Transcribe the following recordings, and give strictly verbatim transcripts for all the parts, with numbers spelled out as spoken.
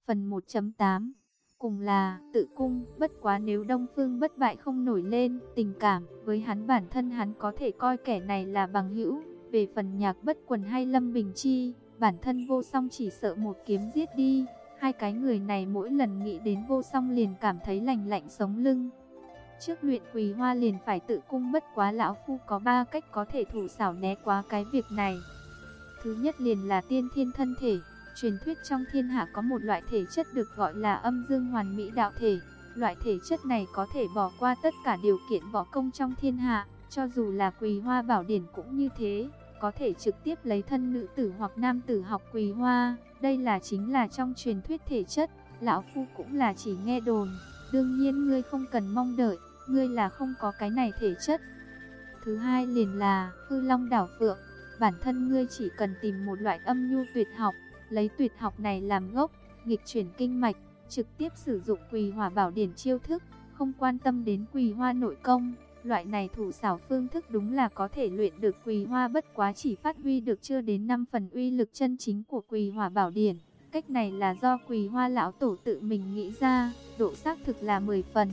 Phần một chấm tám. Cùng là tự cung, bất quá nếu Đông Phương Bất Bại không nổi lên tình cảm với hắn, bản thân hắn có thể coi kẻ này là bằng hữu. Về phần Nhạc Bất Quần hay Lâm Bình Chi, bản thân Vô Song chỉ sợ một kiếm giết đi. Hai cái người này mỗi lần nghĩ đến Vô Song liền cảm thấy lành lạnh sống lưng. Trước luyện Quỳ Hoa liền phải tự cung, bất quá lão phu có ba cách có thể thủ xảo né quá cái việc này. Thứ nhất liền là tiên thiên thân thể. Truyền thuyết trong thiên hạ có một loại thể chất được gọi là âm dương hoàn mỹ đạo thể. Loại thể chất này có thể bỏ qua tất cả điều kiện võ công trong thiên hạ, cho dù là Quỳ Hoa Bảo Điển cũng như thế, có thể trực tiếp lấy thân nữ tử hoặc nam tử học Quỳ Hoa. Đây là chính là trong truyền thuyết thể chất, lão phu cũng là chỉ nghe đồn, đương nhiên ngươi không cần mong đợi, ngươi là không có cái này thể chất. Thứ hai liền là Hư Long Đảo Phượng, bản thân ngươi chỉ cần tìm một loại âm nhu tuyệt học, lấy tuyệt học này làm gốc, nghịch chuyển kinh mạch, trực tiếp sử dụng Quỳ Hỏa Bảo Điển chiêu thức, không quan tâm đến Quỳ Hoa nội công. Loại này thủ xảo phương thức đúng là có thể luyện được Quỳ Hoa, bất quá chỉ phát huy được chưa đến năm phần uy lực chân chính của Quỳ Hỏa Bảo Điển. Cách này là do Quỳ Hoa lão tổ tự mình nghĩ ra, độ xác thực là mười phần.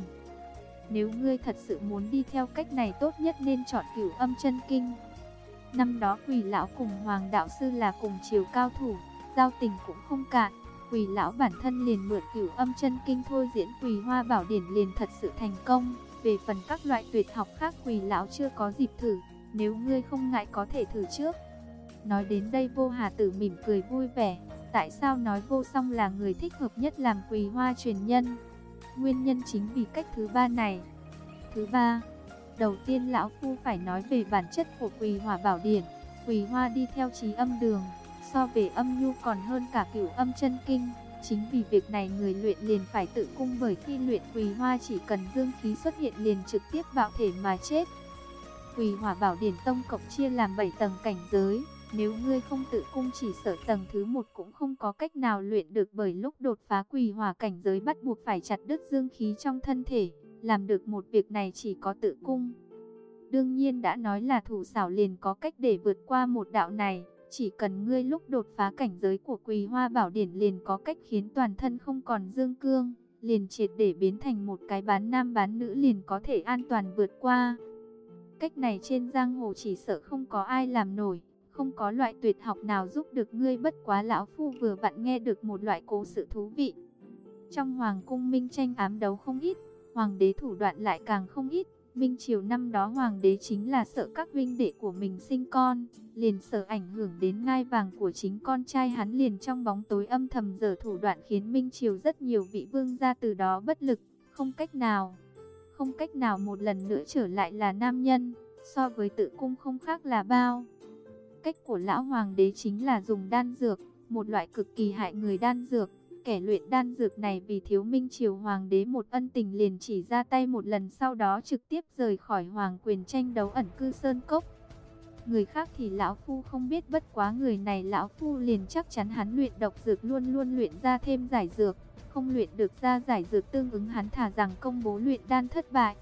Nếu ngươi thật sự muốn đi theo cách này, tốt nhất nên chọn Cửu Âm Chân Kinh. Năm đó Quỳ lão cùng Hoàng đạo sư là cùng chiều cao thủ, giao tình cũng không cạn. Quỳ lão bản thân liền mượn Cửu Âm Chân Kinh thôi diễn Quỳ Hoa Bảo Điển liền thật sự thành công. Về phần các loại tuyệt học khác Quỳ lão chưa có dịp thử, nếu ngươi không ngại có thể thử trước. Nói đến đây Vô Hà Tử mỉm cười vui vẻ. Tại sao nói Vô Song là người thích hợp nhất làm Quỳ Hoa truyền nhân? Nguyên nhân chính vì cách thứ ba này. Thứ ba, đầu tiên lão phu phải nói về bản chất của Quỳ Hỏa Bảo Điển. Quỳ Hoa đi theo trí âm đường, so về âm nhu còn hơn cả Cửu Âm Chân Kinh. Chính vì việc này người luyện liền phải tự cung, bởi khi luyện Quỳ Hoa chỉ cần dương khí xuất hiện liền trực tiếp bạo thể mà chết. Quỳ Hỏa Bảo Điển tổng cộng chia làm bảy tầng cảnh giới. Nếu ngươi không tự cung chỉ sợ tầng thứ một cũng không có cách nào luyện được, bởi lúc đột phá Quỳ Hỏa cảnh giới bắt buộc phải chặt đứt dương khí trong thân thể. Làm được một việc này chỉ có tự cung. Đương nhiên đã nói là thủ xảo liền có cách để vượt qua một đạo này. Chỉ cần ngươi lúc đột phá cảnh giới của Quỳ Hoa Bảo Điển liền có cách khiến toàn thân không còn dương cương, liền triệt để biến thành một cái bán nam bán nữ, liền có thể an toàn vượt qua. Cách này trên giang hồ chỉ sợ không có ai làm nổi, không có loại tuyệt học nào giúp được ngươi, bất quá lão phu vừa vặn nghe được một loại cố sự thú vị. Trong hoàng cung minh tranh ám đấu không ít, hoàng đế thủ đoạn lại càng không ít. Minh triều năm đó hoàng đế chính là sợ các huynh đệ của mình sinh con, liền sợ ảnh hưởng đến ngai vàng của chính con trai hắn, liền trong bóng tối âm thầm giở thủ đoạn, khiến Minh triều rất nhiều vị vương gia từ đó bất lực, không cách nào, không cách nào một lần nữa trở lại là nam nhân, so với tự cung không khác là bao. Cách của lão hoàng đế chính là dùng đan dược, một loại cực kỳ hại người đan dược. Kẻ luyện đan dược này vì thiếu Minh triều hoàng đế một ân tình liền chỉ ra tay một lần, sau đó trực tiếp rời khỏi hoàng quyền tranh đấu ẩn cư sơn cốc. Người khác thì lão phu không biết, bất quá người này lão phu liền chắc chắn hắn luyện độc dược luôn luôn luyện ra thêm giải dược, không luyện được ra giải dược tương ứng hắn thả rằng công bố luyện đan thất bại.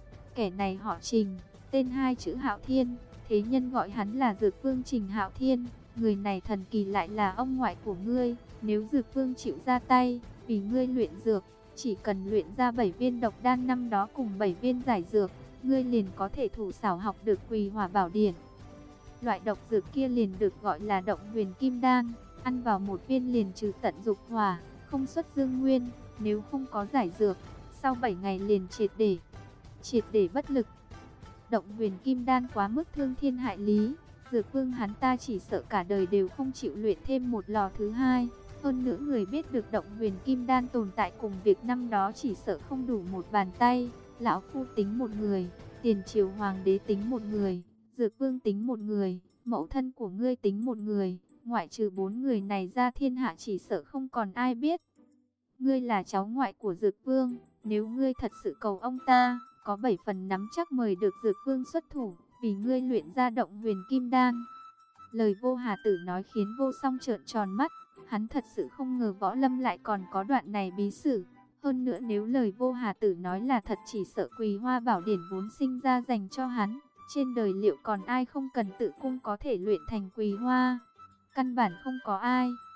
Kẻ này họ Trình, tên hai chữ Hạo Thiên, thế nhân gọi hắn là Dược Vương Trình Hạo Thiên. Người này thần kỳ lại là ông ngoại của ngươi. Nếu Dược Vương chịu ra tay, vì ngươi luyện dược, chỉ cần luyện ra bảy viên độc đan năm đó cùng bảy viên giải dược, ngươi liền có thể thủ xảo học được Quỳ Hỏa Bảo Điển. Loại độc dược kia liền được gọi là Động Huyền Kim Đan, ăn vào một viên liền trừ tận dục hỏa, không xuất dương nguyên. Nếu không có giải dược, sau bảy ngày liền triệt để, triệt để bất lực. Động Huyền Kim Đan quá mức thương thiên hại lý, Dược Vương hắn ta chỉ sợ cả đời đều không chịu luyện thêm một lò thứ hai. Hơn nữa người biết được Động Huyền Kim Đan tồn tại cùng việc năm đó chỉ sợ không đủ một bàn tay. Lão phu tính một người, tiền triều hoàng đế tính một người, Dược Vương tính một người, mẫu thân của ngươi tính một người. Ngoại trừ bốn người này ra, thiên hạ chỉ sợ không còn ai biết ngươi là cháu ngoại của Dược Vương. Nếu ngươi thật sự cầu ông ta, có bảy phần nắm chắc mời được Dược Vương xuất thủ, vì ngươi luyện ra Động Huyền Kim Đan. Lời Vô Hà Tử nói khiến Vô Song trợn tròn mắt. Hắn thật sự không ngờ võ lâm lại còn có đoạn này bí sử. Hơn nữa nếu lời Vô Hà Tử nói là thật, chỉ sợ Quỳ Hoa Bảo Điển vốn sinh ra dành cho hắn. Trên đời liệu còn ai không cần tự cung có thể luyện thành Quỳ Hoa? Căn bản không có ai.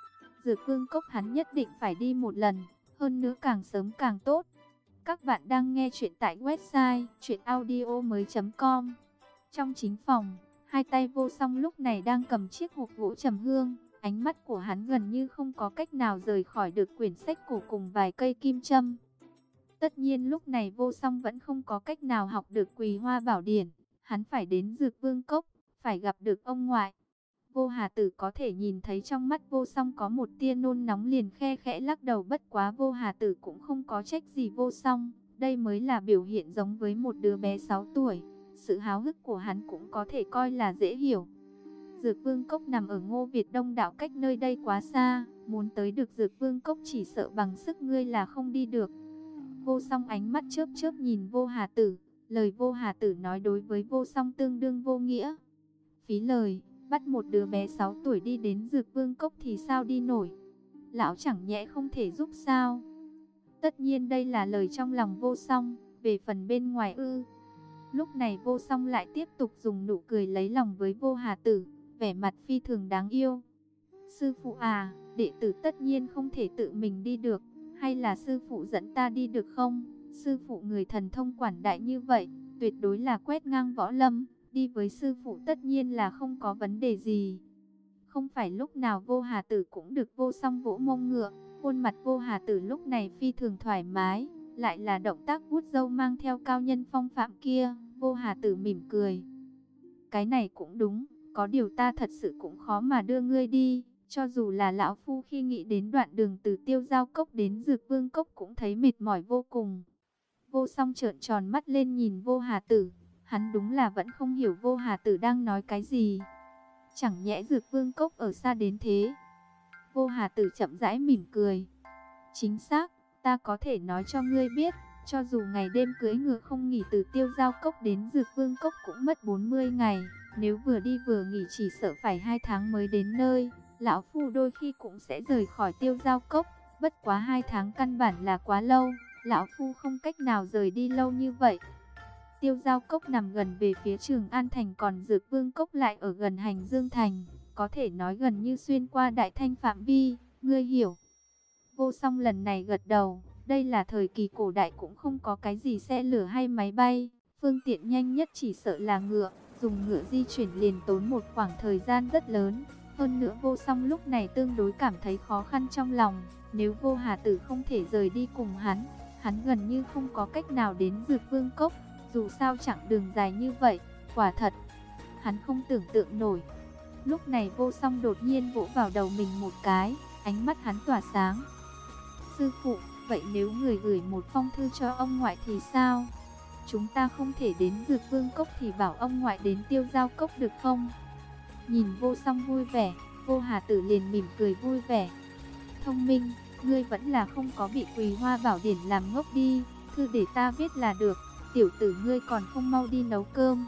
Dược Vương Cốc hắn nhất định phải đi một lần, hơn nữa càng sớm càng tốt. Các bạn đang nghe chuyện tại website truyện audio mới chấm com. Trong chính phòng, hai tay Vô Song lúc này đang cầm chiếc hộp gỗ trầm hương, ánh mắt của hắn gần như không có cách nào rời khỏi được quyển sách cổ cùng vài cây kim châm. Tất nhiên lúc này Vô Song vẫn không có cách nào học được Quỳ Hoa Bảo Điển, hắn phải đến Dược Vương Cốc, phải gặp được ông ngoại. Vô Hà Tử có thể nhìn thấy trong mắt Vô Song có một tia nôn nóng, liền khe khẽ lắc đầu, bất quá Vô Hà Tử cũng không có trách gì Vô Song, đây mới là biểu hiện giống với một đứa bé sáu tuổi, sự háo hức của hắn cũng có thể coi là dễ hiểu. Dược Vương Cốc nằm ở Ngô Việt Đông đảo, cách nơi đây quá xa, muốn tới được Dược Vương Cốc chỉ sợ bằng sức ngươi là không đi được. Vô Song ánh mắt chớp chớp nhìn Vô Hà Tử, lời Vô Hà Tử nói đối với Vô Song tương đương vô nghĩa. Phí lời, bắt một đứa bé sáu tuổi đi đến Dược Vương Cốc thì sao đi nổi? Lão chẳng nhẽ không thể giúp sao? Tất nhiên đây là lời trong lòng Vô Song, về phần bên ngoài ư. Lúc này Vô Song lại tiếp tục dùng nụ cười lấy lòng với Vô Hà Tử, vẻ mặt phi thường đáng yêu. Sư phụ à, đệ tử tất nhiên không thể tự mình đi được, hay là sư phụ dẫn ta đi được không? Sư phụ người thần thông quảng đại như vậy, tuyệt đối là quét ngang võ lâm, đi với sư phụ tất nhiên là không có vấn đề gì. Không phải lúc nào Vô Hà Tử cũng được Vô Song vỗ mông ngựa, khuôn mặt Vô Hà Tử lúc này phi thường thoải mái, lại là động tác vuốt râu mang theo cao nhân phong phạm kia. Vô Hà Tử mỉm cười. Cái này cũng đúng, có điều ta thật sự cũng khó mà đưa ngươi đi, cho dù là lão phu khi nghĩ đến đoạn đường từ Tiêu Giao Cốc đến Dược Vương Cốc cũng thấy mệt mỏi vô cùng. Vô Song trợn tròn mắt lên nhìn Vô Hà Tử, hắn đúng là vẫn không hiểu Vô Hà Tử đang nói cái gì. Chẳng nhẽ Dược Vương Cốc ở xa đến thế? Vô Hà Tử chậm rãi mỉm cười. Chính xác, ta có thể nói cho ngươi biết, cho dù ngày đêm cưỡi ngựa không nghỉ từ Tiêu Giao Cốc đến Dược Vương Cốc cũng mất bốn mươi ngày, nếu vừa đi vừa nghỉ chỉ sợ phải hai tháng mới đến nơi. Lão phu đôi khi cũng sẽ rời khỏi Tiêu Giao Cốc, bất quá hai tháng căn bản là quá lâu, lão phu không cách nào rời đi lâu như vậy. Tiêu Giao Cốc nằm gần về phía Trường An Thành, còn Dược Vương Cốc lại ở gần Hành Dương Thành, có thể nói gần như xuyên qua Đại Thanh phạm vi, ngươi hiểu. Vô Song lần này gật đầu, đây là thời kỳ cổ đại cũng không có cái gì xe lửa hay máy bay, phương tiện nhanh nhất chỉ sợ là ngựa, dùng ngựa di chuyển liền tốn một khoảng thời gian rất lớn. Hơn nữa Vô Song lúc này tương đối cảm thấy khó khăn trong lòng, nếu Vô Hà Tử không thể rời đi cùng hắn, hắn gần như không có cách nào đến Dược Vương Cốc, dù sao chặng đường dài như vậy, quả thật, hắn không tưởng tượng nổi. Lúc này Vô Song đột nhiên vỗ vào đầu mình một cái, ánh mắt hắn tỏa sáng. Sư phụ, vậy nếu người gửi một phong thư cho ông ngoại thì sao? Chúng ta không thể đến Dược Vương Cốc thì bảo ông ngoại đến Tiêu Giao Cốc được không? Nhìn Vô Song vui vẻ, Vô Hà Tử liền mỉm cười vui vẻ. Thông minh, ngươi vẫn là không có bị Quỳ Hoa Bảo Điển làm ngốc đi, thư để ta viết là được, tiểu tử ngươi còn không mau đi nấu cơm.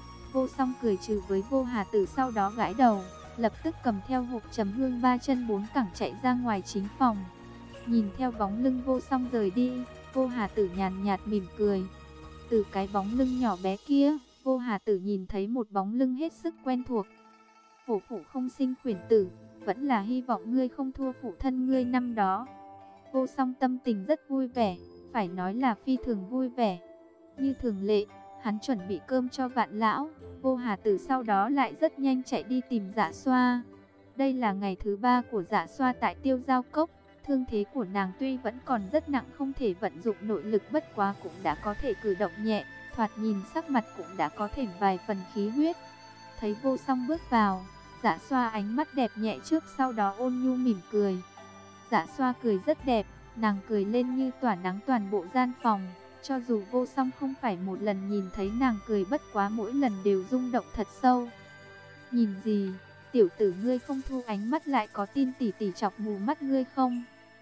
Vô Song cười trừ với Vô Hà Tử, sau đó gãi đầu, lập tức cầm theo hộp trầm hương ba chân bốn cẳng chạy ra ngoài chính phòng. Nhìn theo bóng lưng Vô Song rời đi, Vô Hà Tử nhàn nhạt mỉm cười. Từ cái bóng lưng nhỏ bé kia, Vô Hà Tử nhìn thấy một bóng lưng hết sức quen thuộc. Phổ phụ không sinh khuyển tử, vẫn là hy vọng ngươi không thua phụ thân ngươi năm đó. Vô Song tâm tình rất vui vẻ, phải nói là phi thường vui vẻ. Như thường lệ, hắn chuẩn bị cơm cho Vạn lão. Vô Hà Tử sau đó lại rất nhanh chạy đi tìm Dạ Xoa. Đây là ngày thứ ba của Dạ Xoa tại Tiêu Giao Cốc. Thương thế của nàng tuy vẫn còn rất nặng, không thể vận dụng nội lực, bất quá cũng đã có thể cử động nhẹ, thoạt nhìn sắc mặt cũng đã có thêm vài phần khí huyết. Thấy Vô Song bước vào, Dạ Xoa ánh mắt đẹp nhẹ trước sau đó ôn nhu mỉm cười. Dạ Xoa cười rất đẹp, nàng cười lên như tỏa nắng toàn bộ gian phòng. Cho dù Vô Song không phải một lần nhìn thấy nàng cười, bất quá mỗi lần đều rung động thật sâu. Nhìn gì, tiểu tử ngươi không thu ánh mắt, lại có tin tỷ tỷ chọc mù mắt ngươi không?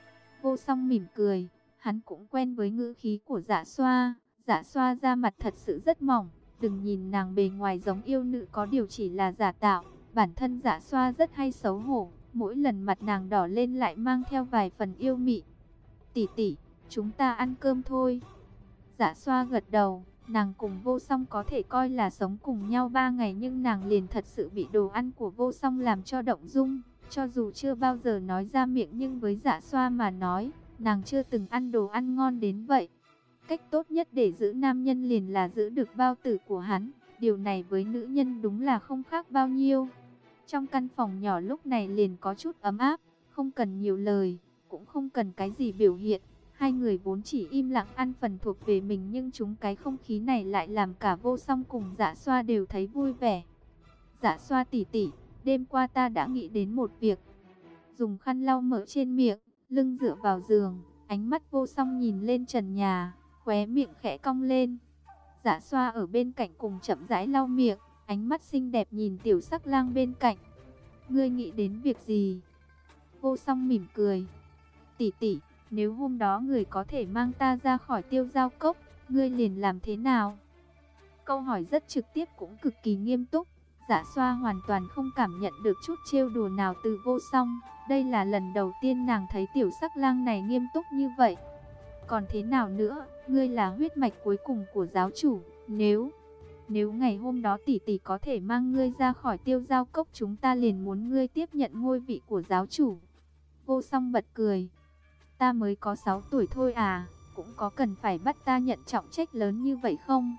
Vô Song mỉm cười, hắn cũng quen với ngữ khí của Dạ Xoa. Dạ Xoa da mặt thật sự rất mỏng, đừng nhìn nàng bề ngoài giống yêu nữ, có điều chỉ là giả tạo. Bản thân Dạ Xoa rất hay xấu hổ, mỗi lần mặt nàng đỏ lên lại mang theo vài phần yêu mị. Tỷ tỷ, chúng ta ăn cơm thôi. Dạ Xoa gật đầu, nàng cùng Vô Song có thể coi là sống cùng nhau ba ngày, nhưng nàng liền thật sự bị đồ ăn của Vô Song làm cho động dung. Cho dù chưa bao giờ nói ra miệng nhưng với Dạ Xoa mà nói, nàng chưa từng ăn đồ ăn ngon đến vậy. Cách tốt nhất để giữ nam nhân liền là giữ được bao tử của hắn. Điều này với nữ nhân đúng là không khác bao nhiêu. Trong căn phòng nhỏ lúc này liền có chút ấm áp, không cần nhiều lời, cũng không cần cái gì biểu hiện. Hai người vốn chỉ im lặng ăn phần thuộc về mình nhưng chúng cái không khí này lại làm cả Vô Song cùng Dạ Xoa đều thấy vui vẻ. Dạ Xoa tỉ tỉ, đêm qua ta đã nghĩ đến một việc. Dùng khăn lau mỡ trên miệng, lưng dựa vào giường, ánh mắt Vô Song nhìn lên trần nhà, khóe miệng khẽ cong lên. Dạ Xoa ở bên cạnh cùng chậm rãi lau miệng, ánh mắt xinh đẹp nhìn Tiểu Sắc Lang bên cạnh. Ngươi nghĩ đến việc gì? Vô Song mỉm cười. Tỷ tỷ, nếu hôm đó người có thể mang ta ra khỏi Tiêu Giao Cốc, ngươi liền làm thế nào? Câu hỏi rất trực tiếp cũng cực kỳ nghiêm túc. Dạ Xoa hoàn toàn không cảm nhận được chút trêu đùa nào từ Vô Song. Đây là lần đầu tiên nàng thấy Tiểu Sắc Lang này nghiêm túc như vậy. Còn thế nào nữa, ngươi là huyết mạch cuối cùng của giáo chủ. Nếu, nếu ngày hôm đó tỷ tỷ có thể mang ngươi ra khỏi Tiêu Giao Cốc, chúng ta liền muốn ngươi tiếp nhận ngôi vị của giáo chủ. Vô Song bật cười. Ta mới có sáu tuổi thôi à, cũng có cần phải bắt ta nhận trọng trách lớn như vậy không?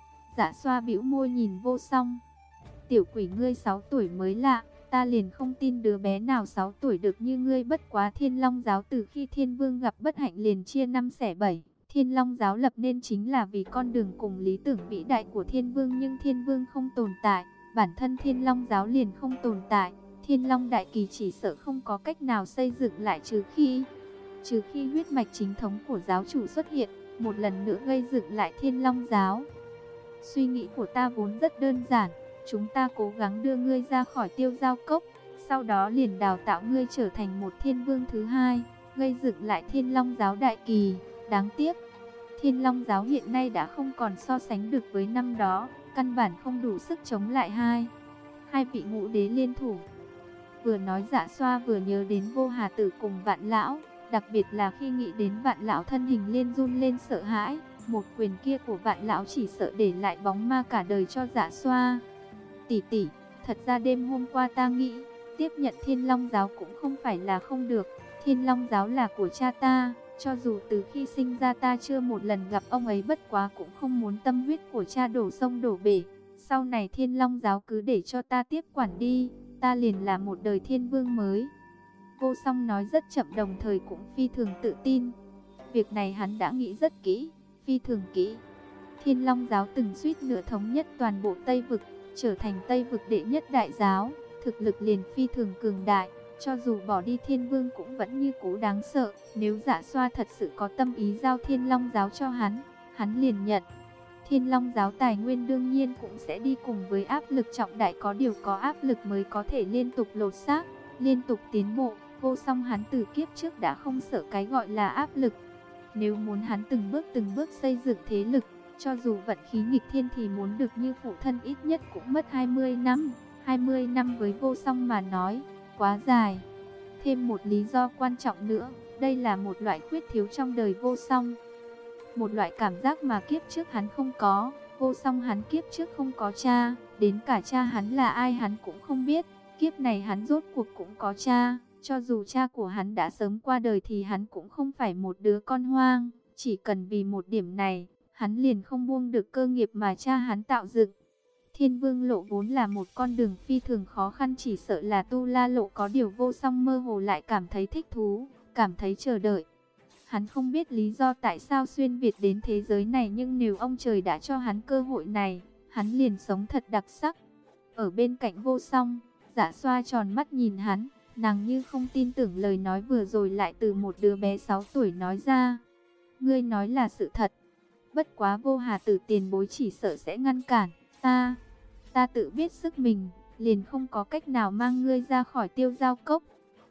Dạ Xoa bĩu môi nhìn Vô Song. Tiểu quỷ, ngươi sáu tuổi mới lạ, ta liền không tin đứa bé nào sáu tuổi được như ngươi. Bất quá Thiên Long giáo từ khi Thiên Vương gặp bất hạnh liền chia năm xẻ bảy. Thiên Long giáo lập nên chính là vì con đường cùng lý tưởng vĩ đại của Thiên Vương, nhưng Thiên Vương không tồn tại, bản thân Thiên Long giáo liền không tồn tại. Thiên Long đại kỳ chỉ sợ không có cách nào xây dựng lại trừ khi trừ khi huyết mạch chính thống của giáo chủ xuất hiện, một lần nữa gây dựng lại Thiên Long giáo. Suy nghĩ của ta vốn rất đơn giản, chúng ta cố gắng đưa ngươi ra khỏi Tiêu Giao Cốc, sau đó liền đào tạo ngươi trở thành một thiên vương thứ hai, gây dựng lại Thiên Long giáo đại kỳ. Đáng tiếc, Thiên Long giáo hiện nay đã không còn so sánh được với năm đó, căn bản không đủ sức chống lại hai hai vị ngũ đế liên thủ. Vừa nói Dạ Xoa vừa nhớ đến Vô Hà Tử cùng Vạn lão, đặc biệt là khi nghĩ đến Vạn lão thân hình liên run lên sợ hãi, một quyền kia của Vạn lão chỉ sợ để lại bóng ma cả đời cho Dạ Xoa. Tỷ tỷ, thật ra đêm hôm qua ta nghĩ, tiếp nhận Thiên Long giáo cũng không phải là không được. Thiên Long giáo là của cha ta, cho dù từ khi sinh ra ta chưa một lần gặp ông ấy, bất quá cũng không muốn tâm huyết của cha đổ sông đổ bể. Sau này Thiên Long giáo cứ để cho ta tiếp quản đi, ta liền là một đời thiên vương mới. Vô Song nói rất chậm, đồng thời cũng phi thường tự tin. Việc này hắn đã nghĩ rất kỹ, phi thường kỹ. Thiên Long giáo từng suýt nữa thống nhất toàn bộ Tây Vực, trở thành Tây Vực đệ nhất đại giáo, thực lực liền phi thường cường đại, cho dù bỏ đi thiên vương cũng vẫn như cũ đáng sợ. Nếu Dạ Xoa thật sự có tâm ý giao Thiên Long giáo cho hắn, hắn liền nhận. Thiên Long giáo tài nguyên đương nhiên cũng sẽ đi cùng với áp lực trọng đại, có điều có áp lực mới có thể liên tục lột xác, liên tục tiến bộ. Vô Song hắn từ kiếp trước đã không sợ cái gọi là áp lực. Nếu muốn hắn từng bước từng bước xây dựng thế lực, cho dù vận khí nghịch thiên thì muốn được như phụ thân ít nhất cũng mất hai mươi năm. hai mươi năm với Vô Song mà nói, quá dài. Thêm một lý do quan trọng nữa, đây là một loại khuyết thiếu trong đời Vô Song. Một loại cảm giác mà kiếp trước hắn không có. Vô Song hắn kiếp trước không có cha, đến cả cha hắn là ai hắn cũng không biết. Kiếp này hắn rốt cuộc cũng có cha. Cho dù cha của hắn đã sớm qua đời thì hắn cũng không phải một đứa con hoang. Chỉ cần vì một điểm này, hắn liền không buông được cơ nghiệp mà cha hắn tạo dựng. Thiên Vương lộ vốn là một con đường phi thường khó khăn, chỉ sợ là Tu La lộ, có điều Vô Song mơ hồ lại cảm thấy thích thú, cảm thấy chờ đợi. Hắn không biết lý do tại sao xuyên Việt đến thế giới này, nhưng nếu ông trời đã cho hắn cơ hội này, hắn liền sống thật đặc sắc. Ở bên cạnh Vô Song, Dạ Xoa tròn mắt nhìn hắn, nàng như không tin tưởng lời nói vừa rồi lại từ một đứa bé sáu tuổi nói ra. Ngươi nói là sự thật, bất quá Vô Hà Tử tiền bối chỉ sợ sẽ ngăn cản ta. Ta tự biết sức mình, liền không có cách nào mang ngươi ra khỏi Tiêu Giao Cốc.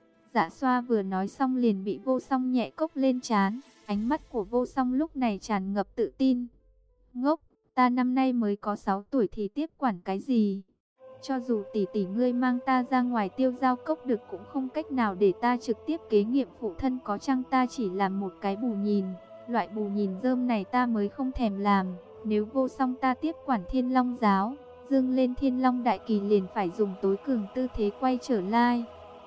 Dạ Xoa vừa nói xong liền bị Vô Song nhẹ cốc lên trán. Ánh mắt của Vô Song lúc này tràn ngập tự tin. Ngốc, ta năm nay mới có sáu tuổi thì tiếp quản cái gì? Cho dù tỷ tỷ ngươi mang ta ra ngoài Tiêu Giao Cốc được cũng không cách nào để ta trực tiếp kế nhiệm phụ thân, có chăng ta chỉ làm một cái bù nhìn. Loại bù nhìn rơm này ta mới không thèm làm. Nếu Vô Song ta tiếp quản Thiên Long giáo, dương lên Thiên Long đại kỳ liền phải dùng tối cường tư thế quay trở lại.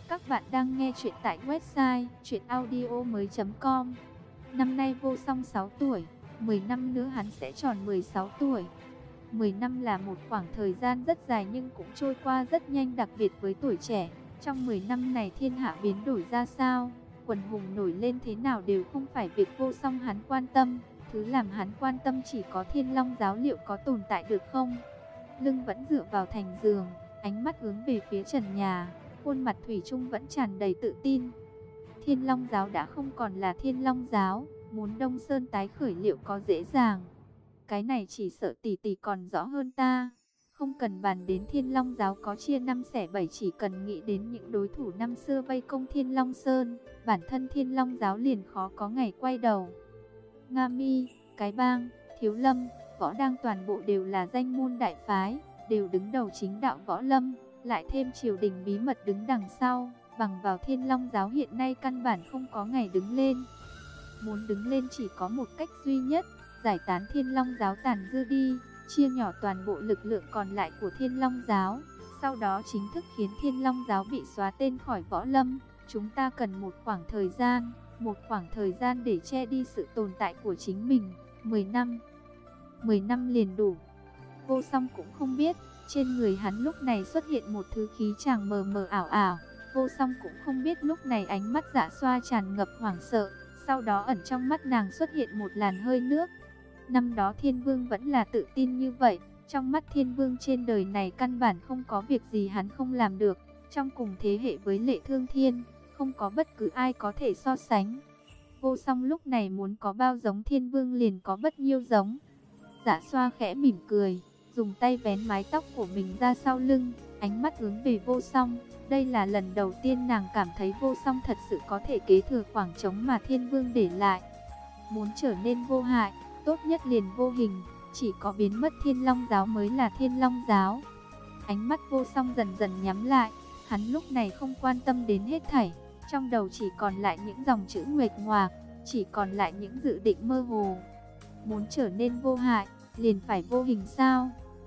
Các bạn đang nghe chuyện tại website truyện audio mới chấm com. Năm nay Vô Song sáu tuổi, mười năm nữa hắn sẽ tròn mười sáu tuổi. mười năm là một khoảng thời gian rất dài nhưng cũng trôi qua rất nhanh, đặc biệt với tuổi trẻ. Trong mười năm này thiên hạ biến đổi ra sao, quần hùng nổi lên thế nào đều không phải việc Vô Song hắn quan tâm. Thứ làm hắn quan tâm chỉ có Thiên Long giáo liệu có tồn tại được không. Lưng vẫn dựa vào thành giường, ánh mắt hướng về phía trần nhà, khuôn mặt thủy chung vẫn tràn đầy tự tin. Thiên Long giáo đã không còn là Thiên Long giáo, muốn Đông Sơn tái khởi liệu có dễ dàng. Cái này chỉ sợ tỷ tỷ còn rõ hơn ta. Không cần bàn đến Thiên Long giáo có chia năm xẻ bảy, chỉ cần nghĩ đến những đối thủ năm xưa vây công Thiên Long Sơn, bản thân Thiên Long giáo liền khó có ngày quay đầu. Nga Mi, Cái Bang, Thiếu Lâm, Võ Đang toàn bộ đều là danh môn đại phái, đều đứng đầu chính đạo võ lâm, lại thêm triều đình bí mật đứng đằng sau, bằng vào Thiên Long giáo hiện nay căn bản không có ngày đứng lên. Muốn đứng lên chỉ có một cách duy nhất, giải tán Thiên Long giáo tàn dư đi, chia nhỏ toàn bộ lực lượng còn lại của Thiên Long giáo, sau đó chính thức khiến Thiên Long giáo bị xóa tên khỏi võ lâm. Chúng ta cần một khoảng thời gian, một khoảng thời gian để che đi sự tồn tại của chính mình. Mười năm, mười năm liền đủ. Vô Song cũng không biết, trên người hắn lúc này xuất hiện một thứ khí chàng mờ mờ ảo ảo. Vô Song cũng không biết lúc này ánh mắt Dạ Xoa tràn ngập hoảng sợ, sau đó ẩn trong mắt nàng xuất hiện một làn hơi nước. Năm đó Thiên Vương vẫn là tự tin như vậy, trong mắt Thiên Vương trên đời này căn bản không có việc gì hắn không làm được. Trong cùng thế hệ với Lệ Thương Thiên, không có bất cứ ai có thể so sánh. Vô Song lúc này muốn có bao giống Thiên Vương liền có bất nhiêu giống. Dạ Xoa khẽ mỉm cười, dùng tay vén mái tóc của mình ra sau lưng, ánh mắt hướng về Vô Song. Đây là lần đầu tiên nàng cảm thấy Vô Song thật sự có thể kế thừa khoảng trống mà Thiên Vương để lại. Muốn trở nên vô hại, tốt nhất liền vô hình, chỉ có biến mất Thiên Long giáo mới là Thiên Long giáo. Ánh mắt Vô Song dần dần nhắm lại, hắn lúc này không quan tâm đến hết thảy, trong đầu chỉ còn lại những dòng chữ nguệch ngoạc, chỉ còn lại những dự định mơ hồ. Muốn trở nên vô hại, liền phải vô hình sao?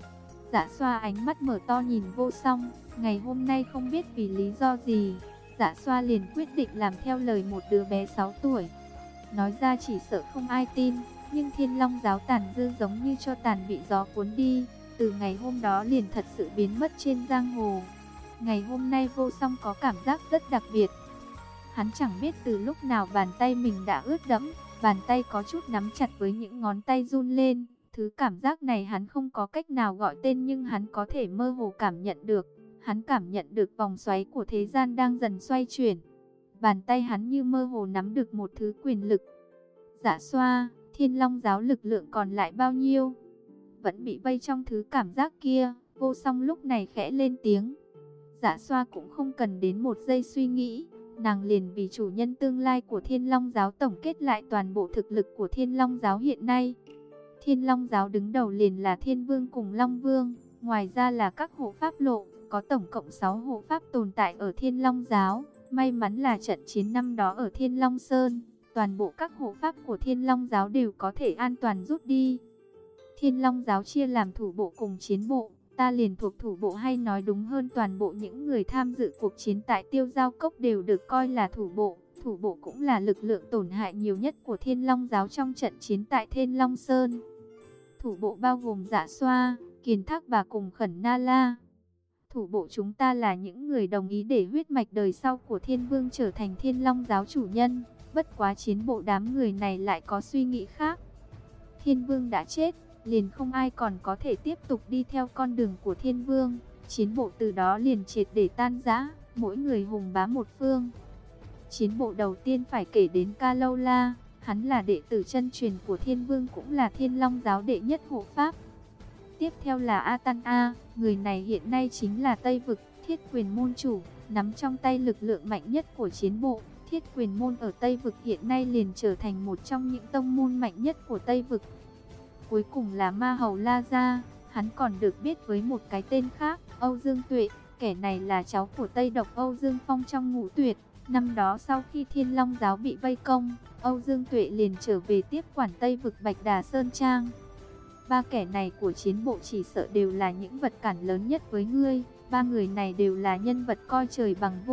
Dạ Xoa ánh mắt mở to nhìn Vô Song, ngày hôm nay không biết vì lý do gì, Dạ Xoa liền quyết định làm theo lời một đứa bé sáu tuổi. Nói ra chỉ sợ không ai tin, nhưng Thiên Long giáo tàn dư giống như cho tàn bị gió cuốn đi, từ ngày hôm đó liền thật sự biến mất trên giang hồ. Ngày hôm nay Vô Song có cảm giác rất đặc biệt. Hắn chẳng biết từ lúc nào bàn tay mình đã ướt đẫm, bàn tay có chút nắm chặt với những ngón tay run lên. Thứ cảm giác này hắn không có cách nào gọi tên nhưng hắn có thể mơ hồ cảm nhận được. Hắn cảm nhận được vòng xoáy của thế gian đang dần xoay chuyển. Bàn tay hắn như mơ hồ nắm được một thứ quyền lực. Dạ Xoa, Thiên Long giáo lực lượng còn lại bao nhiêu? Vẫn bị vây trong thứ cảm giác kia, Vô Song lúc này khẽ lên tiếng. Dạ Xoa cũng không cần đến một giây suy nghĩ, nàng liền vì chủ nhân tương lai của Thiên Long giáo tổng kết lại toàn bộ thực lực của Thiên Long giáo hiện nay. Thiên Long giáo đứng đầu liền là Thiên Vương cùng Long Vương, ngoài ra là các hộ pháp lộ, có tổng cộng sáu hộ pháp tồn tại ở Thiên Long giáo. May mắn là trận chiến năm đó ở Thiên Long Sơn, toàn bộ các hộ pháp của Thiên Long giáo đều có thể an toàn rút đi. Thiên Long giáo chia làm thủ bộ cùng chiến bộ, ta liền thuộc thủ bộ, hay nói đúng hơn toàn bộ những người tham dự cuộc chiến tại Tiêu Giao Cốc đều được coi là thủ bộ. Thủ bộ cũng là lực lượng tổn hại nhiều nhất của Thiên Long giáo trong trận chiến tại Thiên Long Sơn. Thủ bộ bao gồm Dạ Xoa, Kiền Thác và cùng Khẩn Na La. Thủ bộ chúng ta là những người đồng ý để huyết mạch đời sau của Thiên Vương trở thành Thiên Long giáo chủ nhân. Bất quá chiến bộ đám người này lại có suy nghĩ khác. Thiên Vương đã chết, liền không ai còn có thể tiếp tục đi theo con đường của Thiên Vương. Chiến bộ từ đó liền triệt để tan rã, mỗi người hùng bá một phương. Chiến bộ đầu tiên phải kể đến Ca Lâu La, hắn là đệ tử chân truyền của Thiên Vương, cũng là Thiên Long giáo đệ nhất hộ pháp. Tiếp theo là A Tăng A, người này hiện nay chính là Tây Vực Thiết Quyền môn chủ, nắm trong tay lực lượng mạnh nhất của chiến bộ. Thiết Quyền môn ở Tây Vực hiện nay liền trở thành một trong những tông môn mạnh nhất của Tây Vực. Cuối cùng là Ma Hầu La Gia, hắn còn được biết với một cái tên khác, Âu Dương Tuệ. Kẻ này là cháu của Tây Độc Âu Dương Phong trong Ngũ Tuyệt. Năm đó sau khi Thiên Long giáo bị vây công, Âu Dương Tuệ liền trở về tiếp quản Tây Vực Bạch Đà Sơn Trang. Ba kẻ này của chiến bộ chỉ sợ đều là những vật cản lớn nhất với ngươi. Ba người này đều là nhân vật coi trời bằng vung,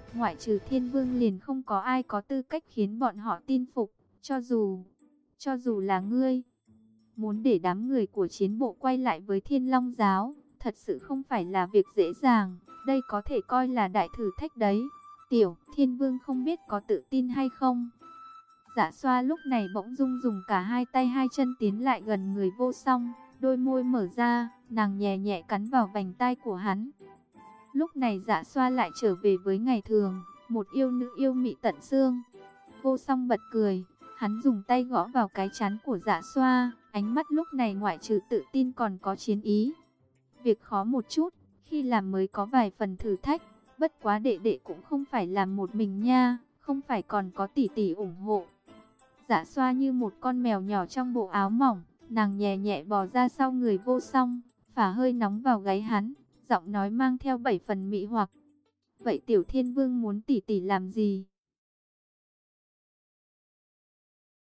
ngoại trừ Thiên Vương liền không có ai có tư cách khiến bọn họ tin phục, cho dù, cho dù là ngươi. Muốn để đám người của chiến bộ quay lại với Thiên Long giáo, thật sự không phải là việc dễ dàng, đây có thể coi là đại thử thách đấy. Tiểu Thiên Vương không biết có tự tin hay không. Dạ Xoa lúc này bỗng dưng dùng cả hai tay hai chân tiến lại gần người Vô Song, đôi môi mở ra, nàng nhẹ nhẹ cắn vào vành tai của hắn. Lúc này Dạ Xoa lại trở về với ngày thường, một yêu nữ yêu mị tận xương. Vô Song bật cười, hắn dùng tay gõ vào cái trán của Dạ Xoa, ánh mắt lúc này ngoại trừ tự tin còn có chiến ý. Việc khó một chút, khi làm mới có vài phần thử thách, bất quá đệ đệ cũng không phải làm một mình nha, không phải còn có tỷ tỷ ủng hộ. Dạ Xoa như một con mèo nhỏ trong bộ áo mỏng, nàng nhẹ nhẹ bò ra sau người Vô Song, phả hơi nóng vào gáy hắn, giọng nói mang theo bảy phần mị hoặc. Vậy Tiểu Thiên Vương muốn tỷ tỷ làm gì?